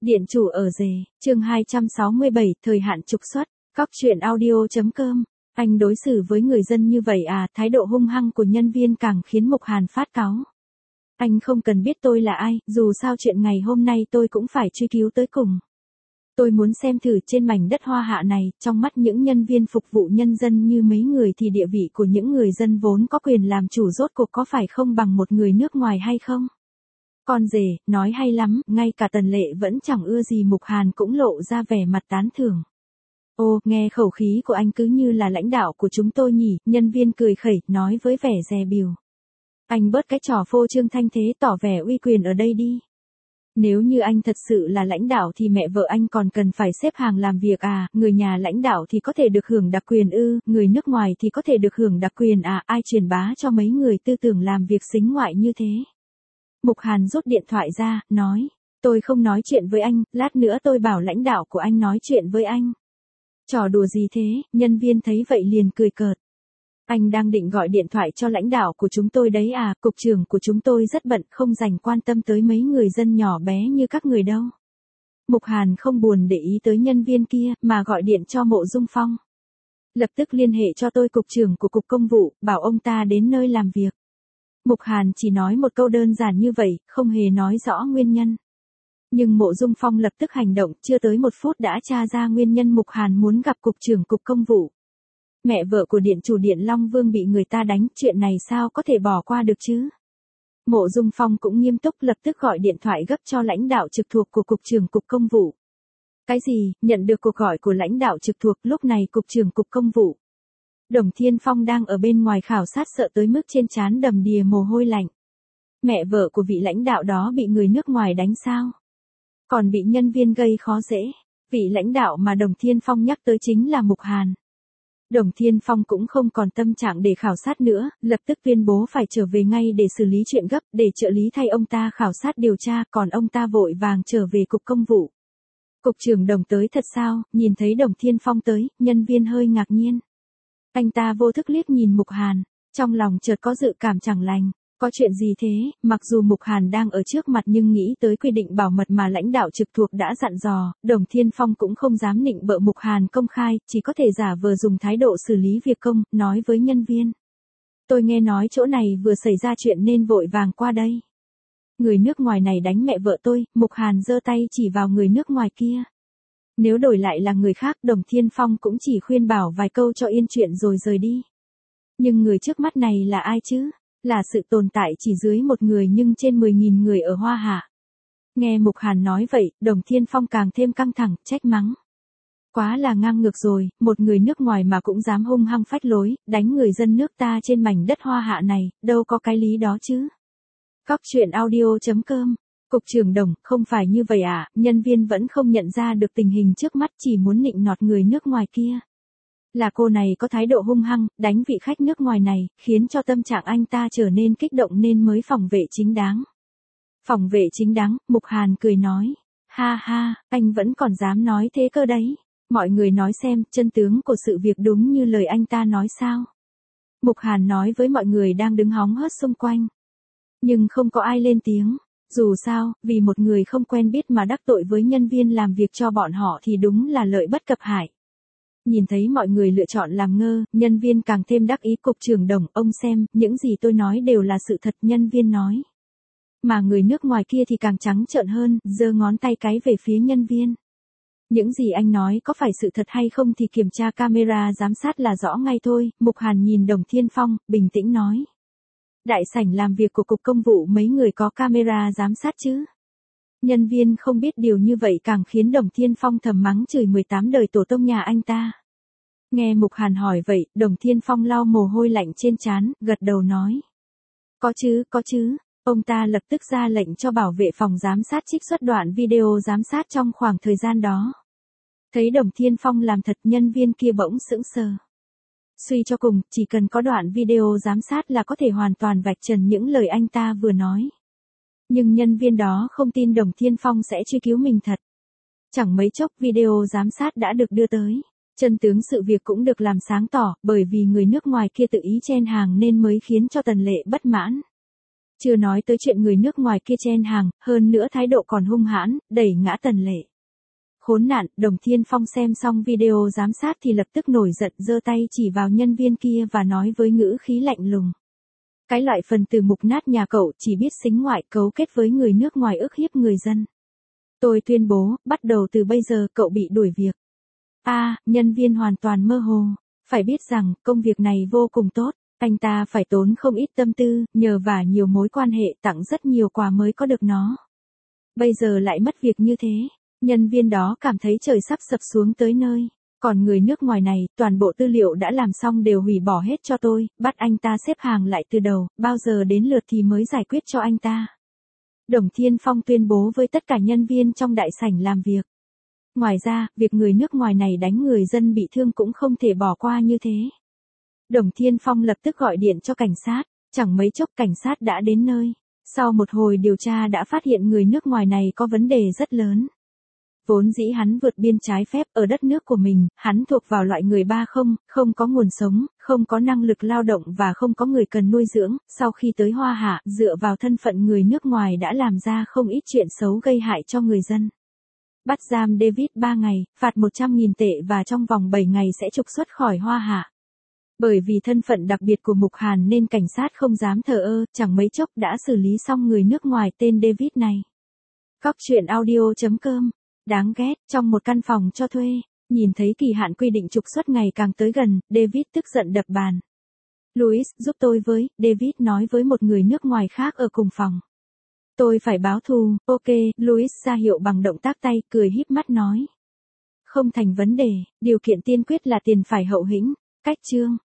Điện chủ ở rể, chương 267, thời hạn trục xuất, Cóc truyện audio.com. Anh đối xử với người dân như vậy à? Thái độ hung hăng của nhân viên càng khiến Mục Hàn phát cáu. Anh không cần biết tôi là ai, dù sao chuyện ngày hôm nay tôi cũng phải truy cứu tới cùng. Tôi muốn xem thử trên mảnh đất Hoa Hạ này, trong mắt những nhân viên phục vụ nhân dân như mấy người thì địa vị của những người dân vốn có quyền làm chủ rốt cuộc có phải không bằng một người nước ngoài hay không? Con rể, nói hay lắm, ngay cả Tần Lệ vẫn chẳng ưa gì. Mục Hàn cũng lộ ra vẻ mặt tán thưởng. Ô, nghe khẩu khí của anh cứ như là lãnh đạo của chúng tôi nhỉ, nhân viên cười khẩy, nói với vẻ dè bỉu. Anh bớt cái trò phô trương thanh thế tỏ vẻ uy quyền ở đây đi. Nếu như anh thật sự là lãnh đạo thì mẹ vợ anh còn cần phải xếp hàng làm việc à, người nhà lãnh đạo thì có thể được hưởng đặc quyền ư, người nước ngoài thì có thể được hưởng đặc quyền à, ai truyền bá cho mấy người tư tưởng làm việc sính ngoại như thế. Mục Hàn rút điện thoại ra, nói, tôi không nói chuyện với anh, lát nữa tôi bảo lãnh đạo của anh nói chuyện với anh. Trò đùa gì thế, nhân viên thấy vậy liền cười cợt. Anh đang định gọi điện thoại cho lãnh đạo của chúng tôi đấy à, cục trưởng của chúng tôi rất bận, không dành quan tâm tới mấy người dân nhỏ bé như các người đâu. Mục Hàn không buồn để ý tới nhân viên kia, mà gọi điện cho Mộ Dung Phong. Lập tức liên hệ cho tôi cục trưởng của cục công vụ, bảo ông ta đến nơi làm việc. Mục Hàn chỉ nói một câu đơn giản như vậy, không hề nói rõ nguyên nhân. Nhưng Mộ Dung Phong lập tức hành động, chưa tới 1 phút đã tra ra nguyên nhân Mục Hàn muốn gặp cục trưởng cục công vụ. Mẹ vợ của điện chủ điện Long Vương bị người ta đánh, chuyện này sao có thể bỏ qua được chứ? Mộ Dung Phong cũng nghiêm túc lập tức gọi điện thoại gấp cho lãnh đạo trực thuộc của cục trưởng cục công vụ. Cái gì? Nhận được cuộc gọi của lãnh đạo trực thuộc, lúc này cục trưởng cục công vụ Đồng Thiên Phong đang ở bên ngoài khảo sát sợ tới mức trên trán đầm đìa mồ hôi lạnh. Mẹ vợ của vị lãnh đạo đó bị người nước ngoài đánh sao? Còn bị nhân viên gây khó dễ. Vị lãnh đạo mà Đồng Thiên Phong nhắc tới chính là Mục Hàn. Đồng Thiên Phong cũng không còn tâm trạng để khảo sát nữa, lập tức tuyên bố phải trở về ngay để xử lý chuyện gấp, để trợ lý thay ông ta khảo sát điều tra, còn ông ta vội vàng trở về cục công vụ. Cục trưởng Đồng tới thật sao? Nhìn thấy Đồng Thiên Phong tới, nhân viên hơi ngạc nhiên. Anh ta vô thức liếc nhìn Mục Hàn, trong lòng chợt có dự cảm chẳng lành. Có chuyện gì thế? Mặc dù Mục Hàn đang ở trước mặt nhưng nghĩ tới quy định bảo mật mà lãnh đạo trực thuộc đã dặn dò, Đồng Thiên Phong cũng không dám nịnh bợ Mục Hàn công khai, chỉ có thể giả vờ dùng thái độ xử lý việc công, nói với nhân viên. Tôi nghe nói chỗ này vừa xảy ra chuyện nên vội vàng qua đây. Người nước ngoài này đánh mẹ vợ tôi, Mục Hàn giơ tay chỉ vào người nước ngoài kia. Nếu đổi lại là người khác, Đồng Thiên Phong cũng chỉ khuyên bảo vài câu cho yên chuyện rồi rời đi. Nhưng người trước mắt này là ai chứ? Là sự tồn tại chỉ dưới 1 người nhưng trên 10.000 người ở Hoa Hạ. Nghe Mục Hàn nói vậy, Đồng Thiên Phong càng thêm căng thẳng, trách mắng. Quá là ngang ngược rồi, một người nước ngoài mà cũng dám hung hăng phách lối, đánh người dân nước ta trên mảnh đất Hoa Hạ này, đâu có cái lý đó chứ. Cóc truyện audio.com. Cục trưởng Đồng, không phải như vậy à, nhân viên vẫn không nhận ra được tình hình trước mắt, chỉ muốn nịnh nọt người nước ngoài kia. Là cô này có thái độ hung hăng, đánh vị khách nước ngoài này, khiến cho tâm trạng anh ta trở nên kích động nên mới phòng vệ chính đáng. Phòng vệ chính đáng, Mục Hàn cười nói. Ha ha, anh vẫn còn dám nói thế cơ đấy. Mọi người nói xem, chân tướng của sự việc đúng như lời anh ta nói sao? Mục Hàn nói với mọi người đang đứng hóng hớt xung quanh. Nhưng không có ai lên tiếng. Dù sao, vì một người không quen biết mà đắc tội với nhân viên làm việc cho bọn họ thì đúng là lợi bất cập hại. Nhìn thấy mọi người lựa chọn làm ngơ, nhân viên càng thêm đắc ý. Cục trưởng Đồng, ông xem, những gì tôi nói đều là sự thật, nhân viên nói. Mà người nước ngoài kia thì càng trắng trợn hơn, giơ ngón tay cái về phía nhân viên. Những gì anh nói có phải sự thật hay không thì kiểm tra camera giám sát là rõ ngay thôi. Mục Hàn nhìn Đồng Thiên Phong, bình tĩnh nói. Đại sảnh làm việc của cục công vụ mấy người có camera giám sát chứ? Nhân viên không biết điều như vậy càng khiến Đồng Thiên Phong thầm mắng chửi 18 đời tổ tông nhà anh ta. Nghe Mục Hàn hỏi vậy, Đồng Thiên Phong lau mồ hôi lạnh trên trán, gật đầu nói. Có chứ. Ông ta lập tức ra lệnh cho bảo vệ phòng giám sát trích xuất đoạn video giám sát trong khoảng thời gian đó. Thấy Đồng Thiên Phong làm thật, nhân viên kia bỗng sững sờ. Suy cho cùng, chỉ cần có đoạn video giám sát là có thể hoàn toàn vạch trần những lời anh ta vừa nói. Nhưng nhân viên đó không tin Đồng Thiên Phong sẽ truy cứu mình thật. Chẳng mấy chốc video giám sát đã được đưa tới. Chân tướng sự việc cũng được làm sáng tỏ, bởi vì người nước ngoài kia tự ý chen hàng nên mới khiến cho Tần Lệ bất mãn. Chưa nói tới chuyện người nước ngoài kia chen hàng, hơn nữa thái độ còn hung hãn, đẩy ngã Tần Lệ. Khốn nạn, Đồng Thiên Phong xem xong video giám sát thì lập tức nổi giận, giơ tay chỉ vào nhân viên kia và nói với ngữ khí lạnh lùng. Cái loại phần từ mục nát nhà cậu chỉ biết sính ngoại, cấu kết với người nước ngoài ức hiếp người dân. Tôi tuyên bố, bắt đầu từ bây giờ cậu bị đuổi việc. Nhân viên hoàn toàn mơ hồ. Phải biết rằng, công việc này vô cùng tốt. Anh ta phải tốn không ít tâm tư, nhờ vả nhiều mối quan hệ, tặng rất nhiều quà mới có được nó. Bây giờ lại mất việc như thế. Nhân viên đó cảm thấy trời sắp sập xuống tới nơi. Còn người nước ngoài này, toàn bộ tư liệu đã làm xong đều hủy bỏ hết cho tôi, bắt anh ta xếp hàng lại từ đầu, bao giờ đến lượt thì mới giải quyết cho anh ta. Đồng Thiên Phong tuyên bố với tất cả nhân viên trong đại sảnh làm việc. Ngoài ra, việc người nước ngoài này đánh người dân bị thương cũng không thể bỏ qua như thế. Đồng Thiên Phong lập tức gọi điện cho cảnh sát, chẳng mấy chốc cảnh sát đã đến nơi. Sau một hồi điều tra đã phát hiện người nước ngoài này có vấn đề rất lớn. Vốn dĩ hắn vượt biên trái phép ở đất nước của mình, hắn thuộc vào loại người 30, không có nguồn sống, không có năng lực lao động và không có người cần nuôi dưỡng. Sau khi tới Hoa Hạ, dựa vào thân phận người nước ngoài đã làm ra không ít chuyện xấu gây hại cho người dân. Bắt giam David 3 ngày, phạt 100.000 tệ và trong vòng 7 ngày sẽ trục xuất khỏi Hoa Hạ. Bởi vì thân phận đặc biệt của Mục Hàn nên cảnh sát không dám thờ ơ, chẳng mấy chốc đã xử lý xong người nước ngoài tên David này. Cóc truyện audio.com. Đáng ghét, trong một căn phòng cho thuê, nhìn thấy kỳ hạn quy định trục xuất ngày càng tới gần, David tức giận đập bàn. Louis, giúp tôi với, David nói với một người nước ngoài khác ở cùng phòng. Tôi phải báo thù, ok, Louis ra hiệu bằng động tác tay, cười híp mắt nói. Không thành vấn đề, điều kiện tiên quyết là tiền phải hậu hĩnh. Cách chương.